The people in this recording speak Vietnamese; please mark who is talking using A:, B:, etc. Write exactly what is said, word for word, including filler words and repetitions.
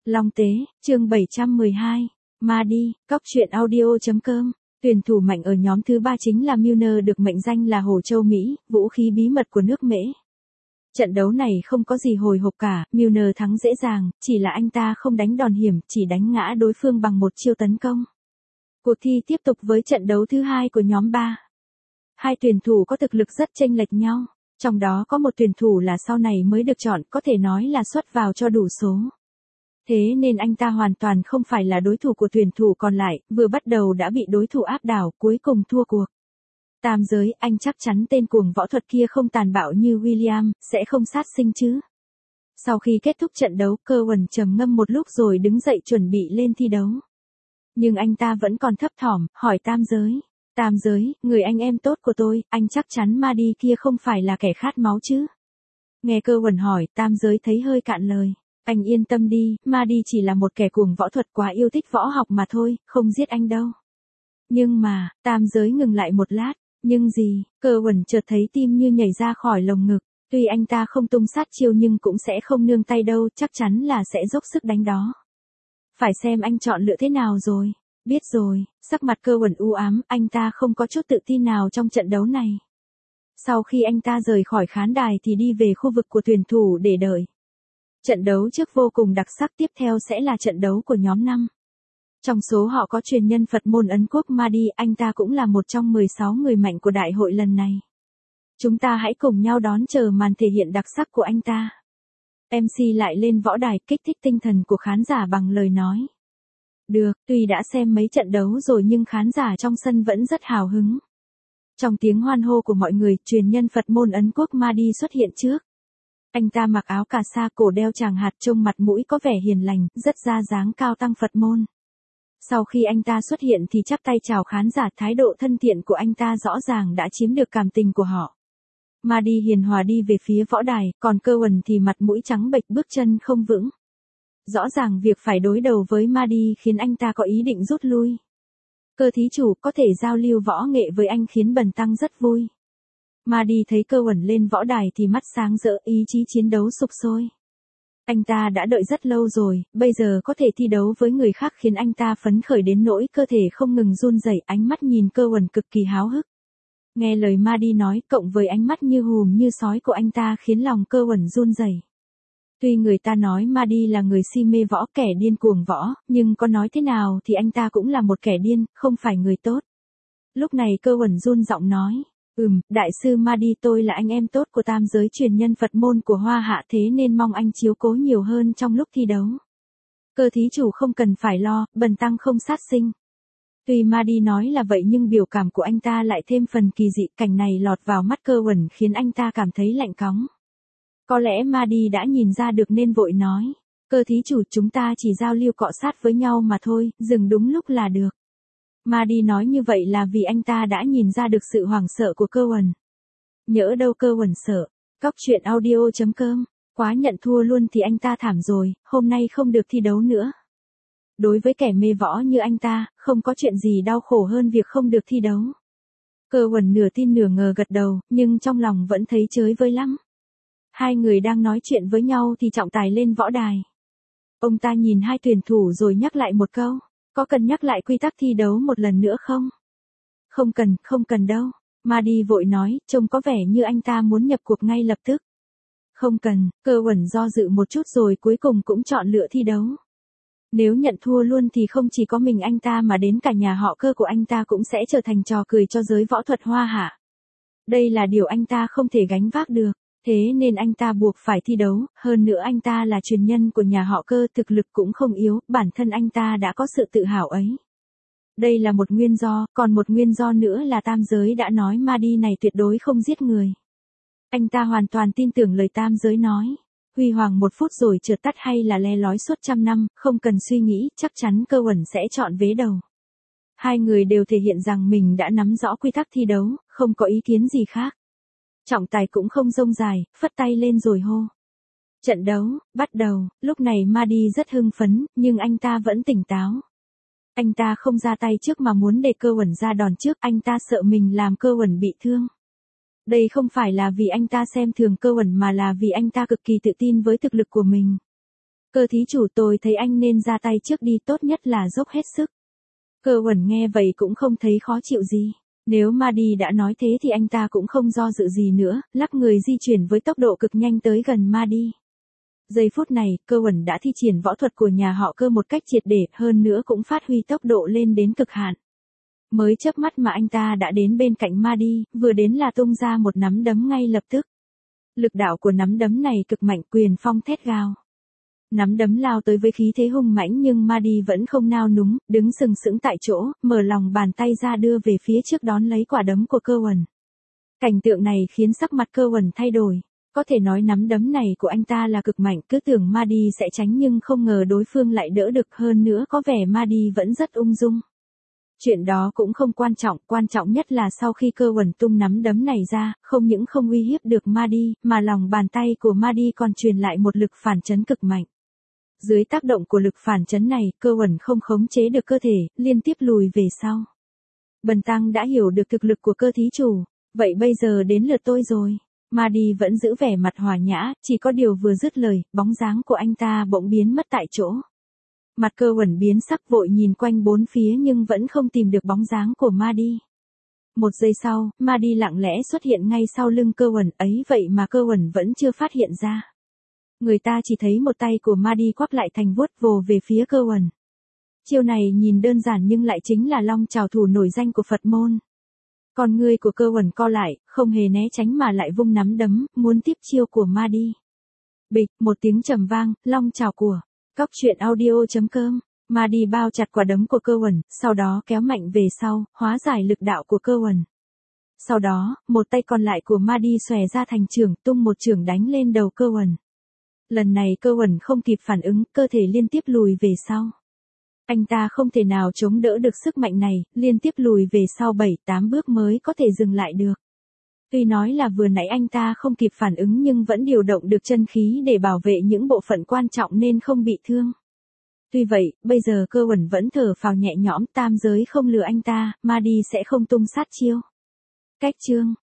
A: Long Tế, chương bảy trăm mười hai. Mahdi, cóc truyện audio chấm com. Tuyển thủ mạnh ở nhóm thứ ba chính là Milner, được mệnh danh là Hổ Châu Mỹ, vũ khí bí mật của nước Mễ. Trận đấu này không có gì hồi hộp cả, Milner thắng dễ dàng, chỉ là anh ta không đánh đòn hiểm, chỉ đánh ngã đối phương bằng một chiêu tấn công. Cuộc thi tiếp tục với trận đấu thứ hai của nhóm ba. Hai tuyển thủ có thực lực rất chênh lệch nhau, trong đó có một tuyển thủ là sau này mới được chọn, có thể nói là xuất vào cho đủ số. Thế nên anh ta hoàn toàn không phải là đối thủ của tuyển thủ còn lại, vừa bắt đầu đã bị đối thủ áp đảo, cuối cùng thua cuộc. Tam giới, anh chắc chắn tên cuồng võ thuật kia không tàn bạo như William, sẽ không sát sinh chứ. Sau khi kết thúc trận đấu, Cowan trầm ngâm một lúc rồi đứng dậy chuẩn bị lên thi đấu. Nhưng anh ta vẫn còn thấp thỏm, hỏi tam giới. Tam giới, người anh em tốt của tôi, anh chắc chắn Mahdi kia không phải là kẻ khát máu chứ? Nghe Cowan hỏi, tam giới thấy hơi cạn lời. Anh yên tâm đi, Mahdi chỉ là một kẻ cuồng võ thuật quá yêu thích võ học mà thôi, không giết anh đâu. Nhưng mà, tam giới ngừng lại một lát. Nhưng gì, Cowan chợt thấy tim như nhảy ra khỏi lồng ngực. Tuy anh ta không tung sát chiêu nhưng cũng sẽ không nương tay đâu, chắc chắn là sẽ dốc sức đánh đó. Phải xem anh chọn lựa thế nào rồi. Biết rồi, sắc mặt Cowan u ám, anh ta không có chút tự tin nào trong trận đấu này. Sau khi anh ta rời khỏi khán đài thì đi về khu vực của tuyển thủ để đợi. Trận đấu trước vô cùng đặc sắc, tiếp theo sẽ là trận đấu của nhóm năm. Trong số họ có truyền nhân Phật môn Ấn Quốc Mahdi, anh ta cũng là một trong mười sáu người mạnh của đại hội lần này. Chúng ta hãy cùng nhau đón chờ màn thể hiện đặc sắc của anh ta. em xê lại lên võ đài kích thích tinh thần của khán giả bằng lời nói. Được, tuy đã xem mấy trận đấu rồi nhưng khán giả trong sân vẫn rất hào hứng. Trong tiếng hoan hô của mọi người, truyền nhân Phật môn Ấn Quốc Mahdi xuất hiện trước. Anh ta mặc áo cà sa, cổ đeo tràng hạt, trông mặt mũi có vẻ hiền lành, rất ra dáng cao tăng Phật môn. Sau khi anh ta xuất hiện thì chắp tay chào khán giả, thái độ thân thiện của anh ta rõ ràng đã chiếm được cảm tình của họ. Mahdi hiền hòa đi về phía võ đài, còn Cowan thì mặt mũi trắng bệch, bước chân không vững. Rõ ràng việc phải đối đầu với Mahdi khiến anh ta có ý định rút lui. Cơ thí chủ, có thể giao lưu võ nghệ với anh khiến bần tăng rất vui. Mahdi thấy Cowan lên võ đài thì mắt sáng rỡ, ý chí chiến đấu sục sôi. Anh ta đã đợi rất lâu rồi, bây giờ có thể thi đấu với người khác khiến anh ta phấn khởi đến nỗi cơ thể không ngừng run rẩy, ánh mắt nhìn Cowan cực kỳ háo hức. Nghe lời Mahdi nói, cộng với ánh mắt như hùm như sói của anh ta khiến lòng Cowan run rẩy. Tuy người ta nói Mahdi là người si mê võ, kẻ điên cuồng võ, nhưng có nói thế nào thì anh ta cũng là một kẻ điên, không phải người tốt. Lúc này Cowan run giọng nói. Ừm, đại sư Mahdi, tôi là anh em tốt của tam giới, truyền nhân Phật môn của Hoa Hạ, thế nên mong anh chiếu cố nhiều hơn trong lúc thi đấu. Cơ thí chủ không cần phải lo, bần tăng không sát sinh. Tuy Mahdi nói là vậy nhưng biểu cảm của anh ta lại thêm phần kỳ dị, cảnh này lọt vào mắt Cowan khiến anh ta cảm thấy lạnh cóng. Có lẽ Mahdi đã nhìn ra được nên vội nói. Cơ thí chủ, chúng ta chỉ giao lưu cọ sát với nhau mà thôi, dừng đúng lúc là được. Mahdi nói như vậy là vì anh ta đã nhìn ra được sự hoảng sợ của Cowan. Nhỡ đâu Cowan sợ. Cóc truyện audio chấm com. Quá nhận thua luôn thì anh ta thảm rồi, hôm nay không được thi đấu nữa. Đối với kẻ mê võ như anh ta, không có chuyện gì đau khổ hơn việc không được thi đấu. Cowan nửa tin nửa ngờ gật đầu, nhưng trong lòng vẫn thấy chới với lắm. Hai người đang nói chuyện với nhau thì trọng tài lên võ đài. Ông ta nhìn hai tuyển thủ rồi nhắc lại một câu. Có cần nhắc lại quy tắc thi đấu một lần nữa không? Không cần, không cần đâu. Mahdi vội nói, trông có vẻ như anh ta muốn nhập cuộc ngay lập tức. Không cần, Cowan do dự một chút rồi cuối cùng cũng chọn lựa thi đấu. Nếu nhận thua luôn thì không chỉ có mình anh ta mà đến cả nhà họ Cơ của anh ta cũng sẽ trở thành trò cười cho giới võ thuật Hoa Hạ. Đây là điều anh ta không thể gánh vác được. Thế nên anh ta buộc phải thi đấu, hơn nữa anh ta là truyền nhân của nhà họ Cơ, thực lực cũng không yếu, bản thân anh ta đã có sự tự hào ấy. Đây là một nguyên do, còn một nguyên do nữa là tam giới đã nói Mahdi này tuyệt đối không giết người. Anh ta hoàn toàn tin tưởng lời tam giới nói. Huy hoàng một phút rồi chợt tắt hay là le lói suốt trăm năm, không cần suy nghĩ, chắc chắn Cowan sẽ chọn vế đầu. Hai người đều thể hiện rằng mình đã nắm rõ quy tắc thi đấu, không có ý kiến gì khác. Trọng tài cũng không rông dài, phất tay lên rồi hô. Trận đấu, bắt đầu, lúc này Mahdi rất hưng phấn, nhưng anh ta vẫn tỉnh táo. Anh ta không ra tay trước mà muốn để Cowan ra đòn trước, anh ta sợ mình làm Cowan bị thương. Đây không phải là vì anh ta xem thường Cowan mà là vì anh ta cực kỳ tự tin với thực lực của mình. Cơ thí chủ tôi thấy anh nên ra tay trước đi, tốt nhất là dốc hết sức. Cơ Uẩn nghe vậy cũng không thấy khó chịu gì. Nếu Mahdi đã nói thế thì anh ta cũng không do dự gì nữa, lắc người di chuyển với tốc độ cực nhanh tới gần Mahdi. Giây phút này, Cơ Uẩn đã thi triển võ thuật của nhà họ Cơ một cách triệt để, hơn nữa cũng phát huy tốc độ lên đến cực hạn. Mới chớp mắt mà anh ta đã đến bên cạnh Mahdi, vừa đến là tung ra một nắm đấm ngay lập tức. Lực đạo của nắm đấm này cực mạnh, quyền phong thét gào. Nắm đấm lao tới với khí thế hung mãnh nhưng Mahdi vẫn không nao núng, đứng sừng sững tại chỗ, mở lòng bàn tay ra đưa về phía trước đón lấy quả đấm của Cơ Uẩn. Cảnh tượng này khiến sắc mặt Cơ Uẩn thay đổi. Có thể nói nắm đấm này của anh ta là cực mạnh, cứ tưởng Mahdi sẽ tránh nhưng không ngờ đối phương lại đỡ được, hơn nữa có vẻ Mahdi vẫn rất ung dung. Chuyện đó cũng không quan trọng, quan trọng nhất là sau khi Cơ Uẩn tung nắm đấm này ra, không những không uy hiếp được Mahdi, mà lòng bàn tay của Mahdi còn truyền lại một lực phản chấn cực mạnh. Dưới tác động của lực phản chấn này, Cơ Uẩn không khống chế được cơ thể, liên tiếp lùi về sau. Bần tăng đã hiểu được thực lực của Cơ thí chủ, vậy bây giờ đến lượt tôi rồi. Mahdi vẫn giữ vẻ mặt hòa nhã, chỉ có điều vừa dứt lời, bóng dáng của anh ta bỗng biến mất tại chỗ. Mặt Cơ Uẩn biến sắc, vội nhìn quanh bốn phía nhưng vẫn không tìm được bóng dáng của Mahdi. Một giây sau, Mahdi lặng lẽ xuất hiện ngay sau lưng Cơ Uẩn, ấy vậy mà Cơ Uẩn vẫn chưa phát hiện ra. Người ta chỉ thấy một tay của Mahdi quắp lại thành vuốt vồ về phía Cơ Uẩn. Chiêu này nhìn đơn giản nhưng lại chính là long trảo thủ nổi danh của Phật môn. Con ngươi của Cơ Uẩn co lại, không hề né tránh mà lại vung nắm đấm, muốn tiếp chiêu của Mahdi. Bịch, một tiếng trầm vang, long trảo của Cóc truyện audio chấm com. Mahdi bao chặt quả đấm của Cơ Uẩn, sau đó kéo mạnh về sau, hóa giải lực đạo của Cơ Uẩn. Sau đó, một tay còn lại của Mahdi xòe ra thành chưởng, tung một chưởng đánh lên đầu Cơ Uẩn. Lần này Cơ Uẩn không kịp phản ứng, cơ thể liên tiếp lùi về sau. Anh ta không thể nào chống đỡ được sức mạnh này, liên tiếp lùi về sau bảy tám bước mới có thể dừng lại được. Tuy nói là vừa nãy anh ta không kịp phản ứng nhưng vẫn điều động được chân khí để bảo vệ những bộ phận quan trọng nên không bị thương. Tuy vậy, bây giờ Cơ Uẩn vẫn thở phào nhẹ nhõm, tam giới không lừa anh ta, Mahdi sẽ không tung sát chiêu. Cách chương